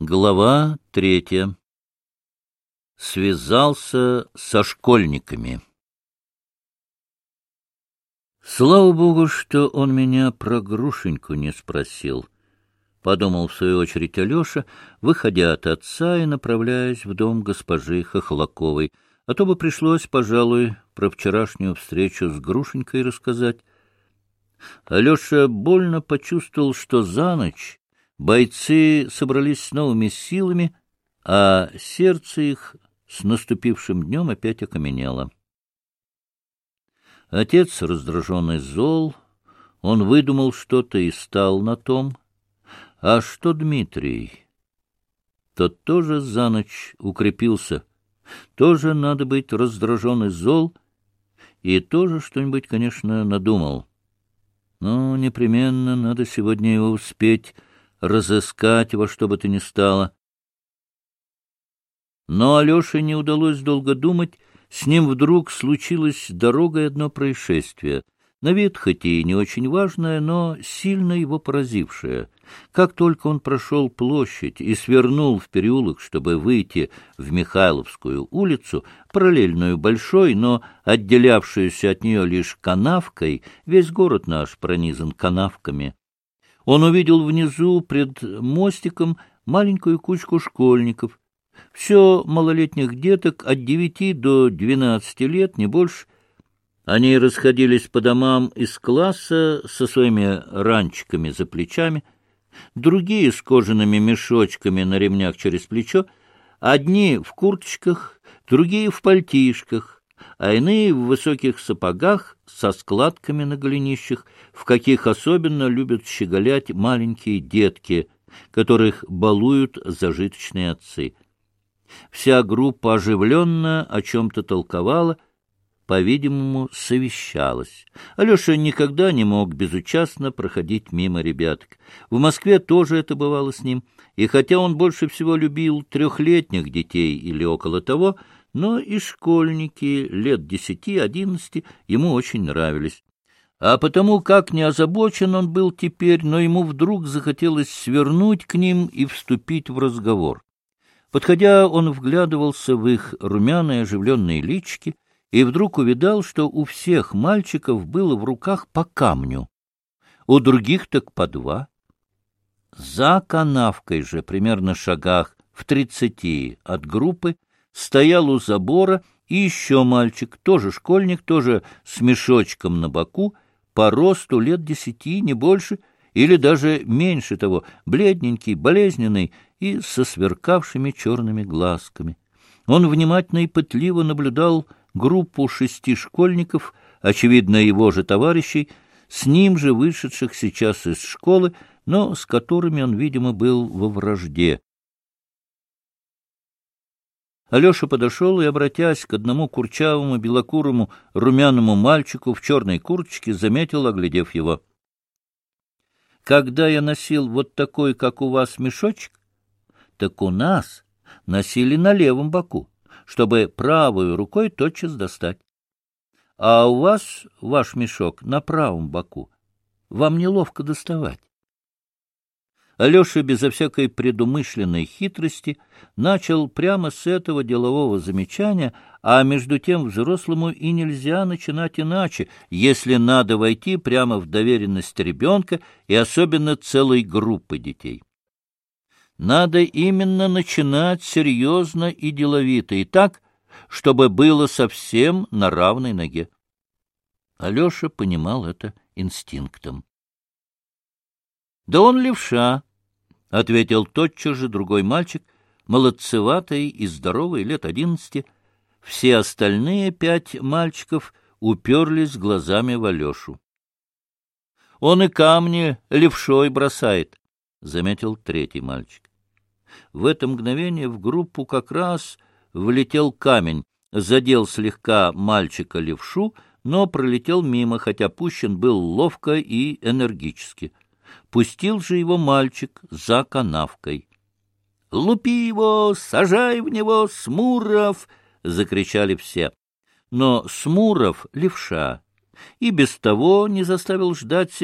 Глава 3. Связался со школьниками. Слава богу, что он меня про Грушеньку не спросил, — подумал в свою очередь Алеша, выходя от отца и направляясь в дом госпожи Хохлаковой, а то бы пришлось, пожалуй, про вчерашнюю встречу с Грушенькой рассказать. Алеша больно почувствовал, что за ночь бойцы собрались с новыми силами, а сердце их с наступившим днем опять окаменело. Отец, раздраженный, зол, он выдумал что-то и стал на том. А что Дмитрий? Тот тоже за ночь укрепился. Тоже надо быть раздражен и зол, и тоже что-нибудь, конечно, надумал. Но непременно надо сегодня его успеть разыскать во что бы то ни стало. Но Алёше не удалось долго думать, с ним вдруг случилось дорогой одно происшествие, на вид хоть и не очень важное, но сильно его поразившее. Как только он прошел площадь и свернул в переулок, чтобы выйти в Михайловскую улицу, параллельную большой, но отделявшуюся от нее лишь канавкой, весь город наш пронизан канавками, он увидел внизу пред мостиком маленькую кучку школьников, все малолетних деток от 9 до 12 лет, не больше. Они расходились по домам из класса со своими ранчиками за плечами, другие с кожаными мешочками на ремнях через плечо, одни в курточках, другие в пальтишках, а иные в высоких сапогах со складками на голенищах, в каких особенно любят щеголять маленькие детки, которых балуют зажиточные отцы. Вся группа оживленно о чем-то толковала, по-видимому, совещалась. Алеша никогда не мог безучастно проходить мимо ребяток. В Москве тоже это бывало с ним, и хотя он больше всего любил 3-летних детей или около того, но и школьники лет 10-11 ему очень нравились. А потому, как не озабочен он был теперь, но ему вдруг захотелось свернуть к ним и вступить в разговор. Подходя, он вглядывался в их румяные оживленные личики и вдруг увидал, что у всех мальчиков было в руках по камню, у других так по 2. За канавкой же, примерно шагах в 30 от группы, стоял у забора и еще мальчик, тоже школьник, тоже с мешочком на боку, по росту лет 10, не больше, или даже меньше того, бледненький, болезненный и со сверкавшими черными глазками. Он внимательно и пытливо наблюдал группу 6 школьников, очевидно, его же товарищей, с ним же вышедших сейчас из школы, но с которыми он, видимо, был во вражде. Алеша подошел и, обратясь к одному курчавому, белокурому, румяному мальчику в черной курточке, заметил, оглядев его: «Когда я носил вот такой, как у вас, мешочек, так у нас носили на левом боку, чтобы правой рукой тотчас достать. А у вас ваш мешок на правом боку. Вам неловко доставать». Алеша безо всякой предумышленной хитрости начал прямо с этого делового замечания, а между тем взрослому и нельзя начинать иначе, если надо войти прямо в доверенность ребенка и особенно целой группы детей. Надо именно начинать серьезно и деловито, и так, чтобы было совсем на равной ноге. Алеша понимал это инстинктом. — Да он левша, — ответил тотчас же другой мальчик, молодцеватый и здоровый, лет 11. Все остальные 5 мальчиков уперлись глазами в Алешу. — Он и камни левшой бросает, — заметил 3-й мальчик. В это мгновение в группу как раз влетел камень, задел слегка мальчика левшу, но пролетел мимо, хотя пущен был ловко и энергически. Пустил же его мальчик за канавкой. — Лупи его, сажай в него, Смуров! — закричали все. Но Смуров, левша, и без того не заставил ждать себя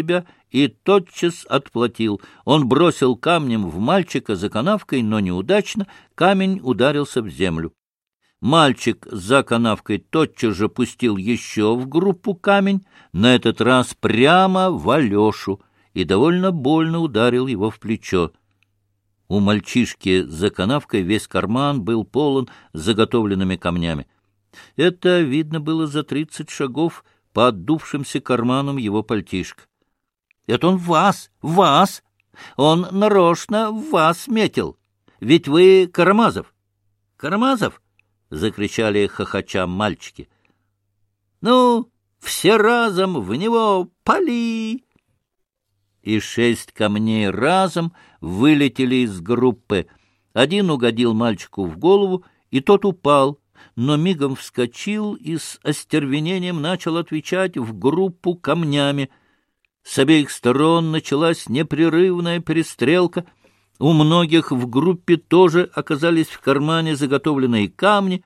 и тотчас отплатил. Он бросил камнем в мальчика за канавкой, но неудачно, камень ударился в землю. Мальчик за канавкой тотчас же пустил еще в группу камень, на этот раз прямо в Алешу, и довольно больно ударил его в плечо. У мальчишки за канавкой весь карман был полон заготовленными камнями. Это видно было за 30 шагов по отдувшимся карманам его пальтишка. — Это он вас! Он нарочно вас метил! Ведь вы Карамазов! — Карамазов! — закричали хохоча мальчики. — Ну, все разом в него пали! И 6 камней разом вылетели из группы. Один угодил мальчику в голову, и тот упал, но мигом вскочил и с остервенением начал отвечать в группу камнями. С обеих сторон началась непрерывная перестрелка. У многих в группе тоже оказались в кармане заготовленные камни.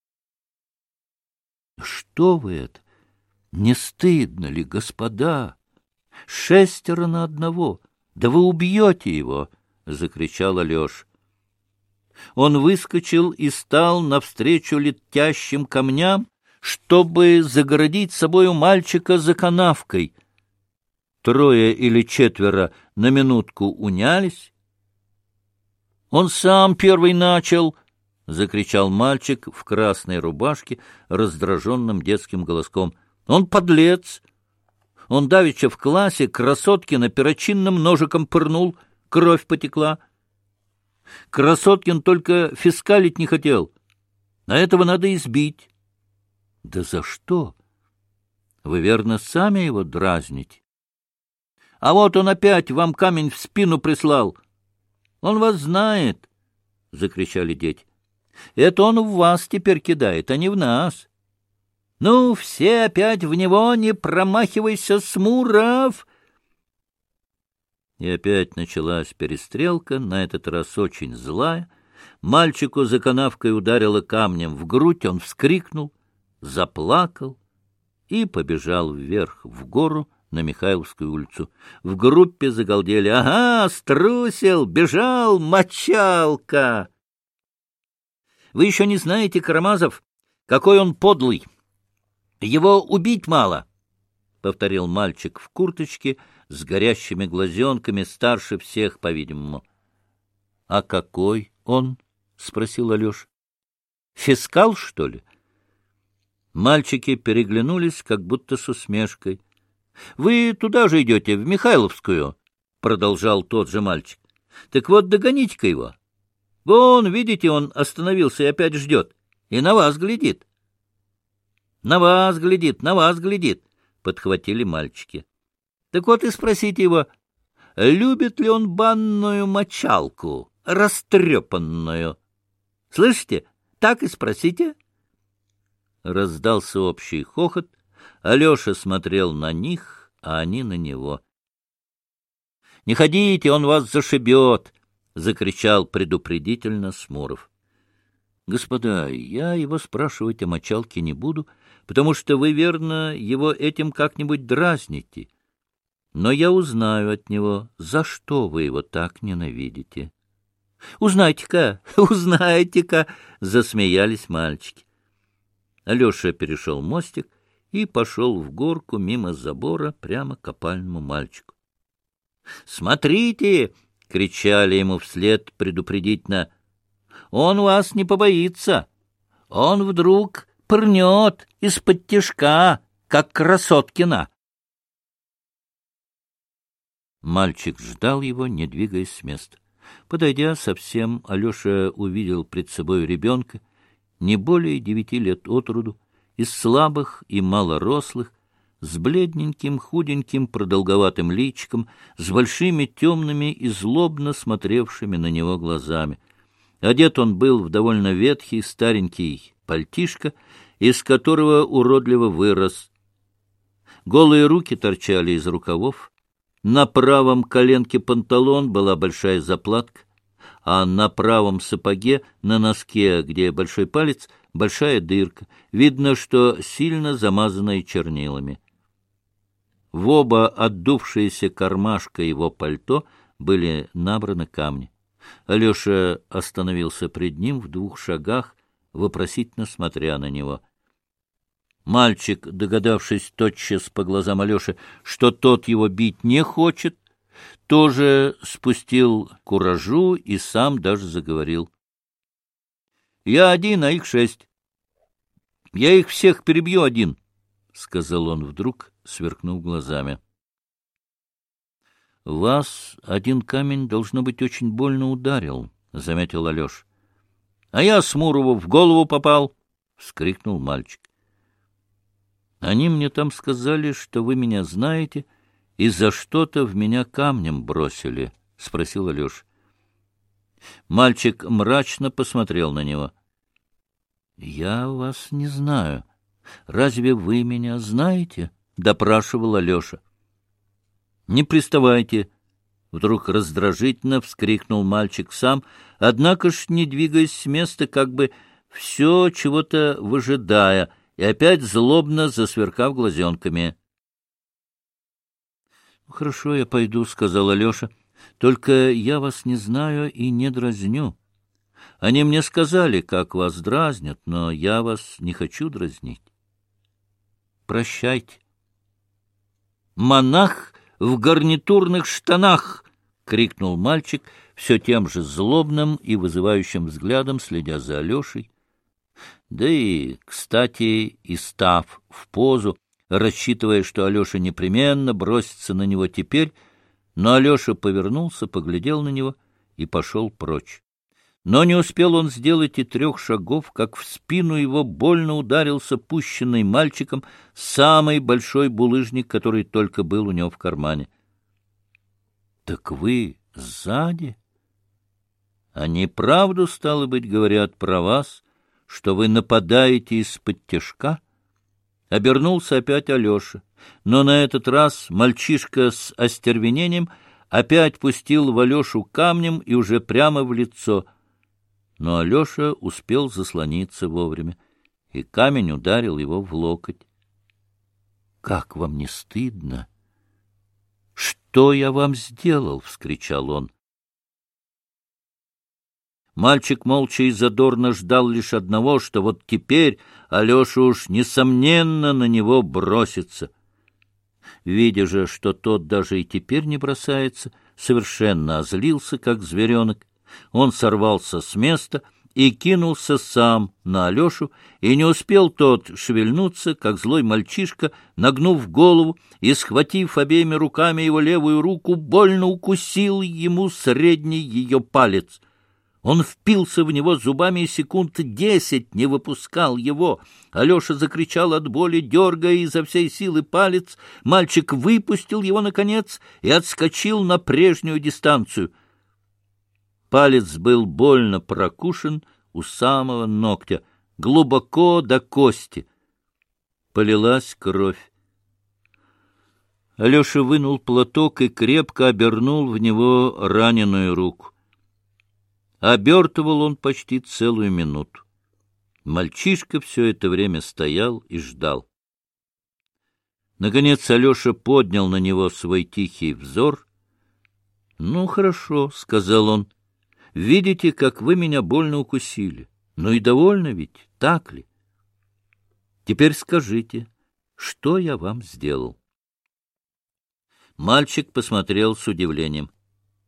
— Что вы это? Не стыдно ли, господа? 6 на 1! Да вы убьете его! — закричал Алеша. Он выскочил и стал навстречу летящим камням, чтобы загородить собою мальчика за канавкой. 3 или 4 на минутку унялись. — Он сам первый начал! — закричал мальчик в красной рубашке раздраженным детским голоском. — Он подлец! Он давеча в классе Красоткина перочинным ножиком пырнул, кровь потекла. Красоткин только фискалить не хотел, а этого надо избить. — Да за что? Вы, верно, сами его дразните. — А вот он опять вам камень в спину прислал. — Он вас знает, — закричали дети. — Это он в вас теперь кидает, а не в нас. Ну, все опять в него, не промахивайся, Смуров! И опять началась перестрелка, на этот раз очень злая. Мальчику за канавкой ударило камнем в грудь, он вскрикнул, заплакал и побежал вверх в гору на Михайловскую улицу. В группе загалдели: «Ага, струсил, бежал, мочалка!» «Вы еще не знаете, Карамазов, какой он подлый! Его убить мало!» — повторил мальчик в курточке с горящими глазенками, старше всех, по-видимому. — А какой он? — спросил Алеша. — Фискал, что ли? Мальчики переглянулись, как будто с усмешкой. — Вы туда же идете, в Михайловскую, — продолжал тот же мальчик. — Так вот, догоните-ка его. Вон, видите, он остановился и опять ждет, и на вас глядит. — На вас глядит, на вас глядит, — подхватили мальчики. — Так вот и спросите его, любит ли он банную мочалку, растрепанную. Слышите? Так и спросите. Раздался общий хохот. Алеша смотрел на них, а они на него. — Не ходите, он вас зашибет! — закричал предупредительно Смуров. — Господа, я его спрашивать о мочалке не буду, потому что вы, верно, его этим как-нибудь дразните. Но я узнаю от него, за что вы его так ненавидите. — Узнайте-ка, узнайте-ка! — засмеялись мальчики. Алеша перешел мостик и пошел в горку мимо забора прямо к опальному мальчику. — Смотрите! — кричали ему вслед предупредительно. — Он вас не побоится. Он вдруг пырнет из-под тишка, как Красоткина. Мальчик ждал его, не двигаясь с места. Подойдя совсем, Алеша увидел пред собой ребенка, не более 9 лет от роду, из слабых и малорослых, с бледненьким, худеньким, продолговатым личиком, с большими темными и злобно смотревшими на него глазами. Одет он был в довольно ветхий, старенький пальтишко, из которого уродливо вырос. Голые руки торчали из рукавов, на правом коленке панталон была большая заплатка, а на правом сапоге, на носке, где большой палец, большая дырка, видно, что сильно замазанная чернилами. В оба отдувшиеся кармашка его пальто были набраны камни. Алеша остановился пред ним в 2 шагах, вопросительно смотря на него. Мальчик, догадавшись тотчас по глазам Алеши, что тот его бить не хочет, тоже спустил куражу и сам даже заговорил. — Я один, а их 6. Я их всех перебью один, — сказал он вдруг, сверкнув глазами. — Вас один камень, должно быть, очень больно ударил, — заметил Алеша. — А я Смурову в голову попал, — вскрикнул мальчик. — Они мне там сказали, что вы меня знаете, и за что-то в меня камнем бросили, — спросил Алеша. Мальчик мрачно посмотрел на него. — Я вас не знаю. Разве вы меня знаете? — допрашивал Алеша. — Не приставайте! — вдруг раздражительно вскрикнул мальчик сам, однако ж не двигаясь с места, как бы все чего-то выжидая, и опять злобно засверкав глазенками. — Хорошо, я пойду, — сказал Алеша. — Только я вас не знаю и не дразню. Они мне сказали, как вас дразнят, но я вас не хочу дразнить. Прощайте. — Монах в гарнитурных штанах! — крикнул мальчик, все тем же злобным и вызывающим взглядом, следя за Алешей. Да и, кстати, и став в позу, рассчитывая, что Алеша непременно бросится на него теперь, но Алеша повернулся, поглядел на него и пошел прочь. Но не успел он сделать и 3 шагов, как в спину его больно ударился пущенный мальчиком самый большой булыжник, который только был у него в кармане. — Так вы сзади? Они правду, стало быть, говорят про вас, что вы нападаете из-под тишка? Обернулся опять Алеша, но на этот раз мальчишка с остервенением опять пустил в Алешу камнем и уже прямо в лицо. Но Алеша успел заслониться вовремя, и камень ударил его в локоть. — Как вам не стыдно? — Что я вам сделал? — вскричал он. Мальчик молча и задорно ждал лишь одного, что вот теперь Алеша уж, несомненно, на него бросится. Видя же, что тот даже и теперь не бросается, совершенно озлился, как зверенок, он сорвался с места и кинулся сам на Алешу, и не успел тот шевельнуться, как злой мальчишка, нагнув голову и схватив обеими руками его левую руку, больно укусил ему средний ее палец. Он впился в него зубами и секунд 10 не выпускал его. Алеша закричал от боли, дергая изо всей силы палец. Мальчик выпустил его, наконец, и отскочил на прежнюю дистанцию. Палец был больно прокушен у самого ногтя, глубоко до кости. Полилась кровь. Алеша вынул платок и крепко обернул в него раненую руку. Обертывал он почти целую минуту. Мальчишка все это время стоял и ждал. Наконец Алеша поднял на него свой тихий взор. — Ну, хорошо, — сказал он. — Видите, как вы меня больно укусили. Ну и довольны ведь, так ли? Теперь скажите, что я вам сделал? Мальчик посмотрел с удивлением. —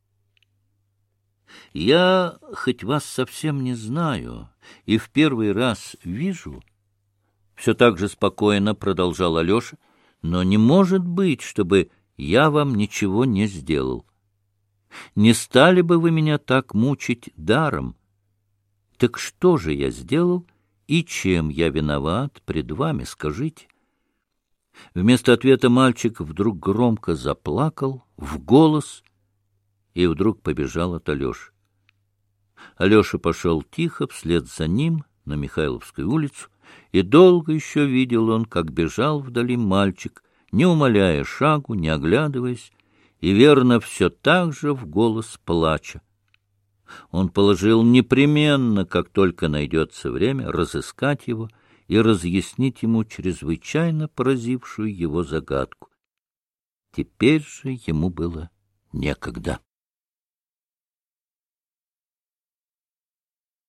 Я, хоть вас совсем не знаю и в первый раз вижу, — все так же спокойно продолжал Алеша, — но не может быть, чтобы я вам ничего не сделал. Не стали бы вы меня так мучить даром. Так что же я сделал и чем я виноват пред вами, скажите? Вместо ответа мальчик вдруг громко заплакал в голос и вдруг побежал от Алеши. Алеша пошел тихо вслед за ним на Михайловскую улицу, и долго еще видел он, как бежал вдали мальчик, не умаляя шагу, не оглядываясь, и, верно, все так же в голос плача. Он положил непременно, как только найдется время, разыскать его и разъяснить ему чрезвычайно поразившую его загадку. Теперь же ему было некогда.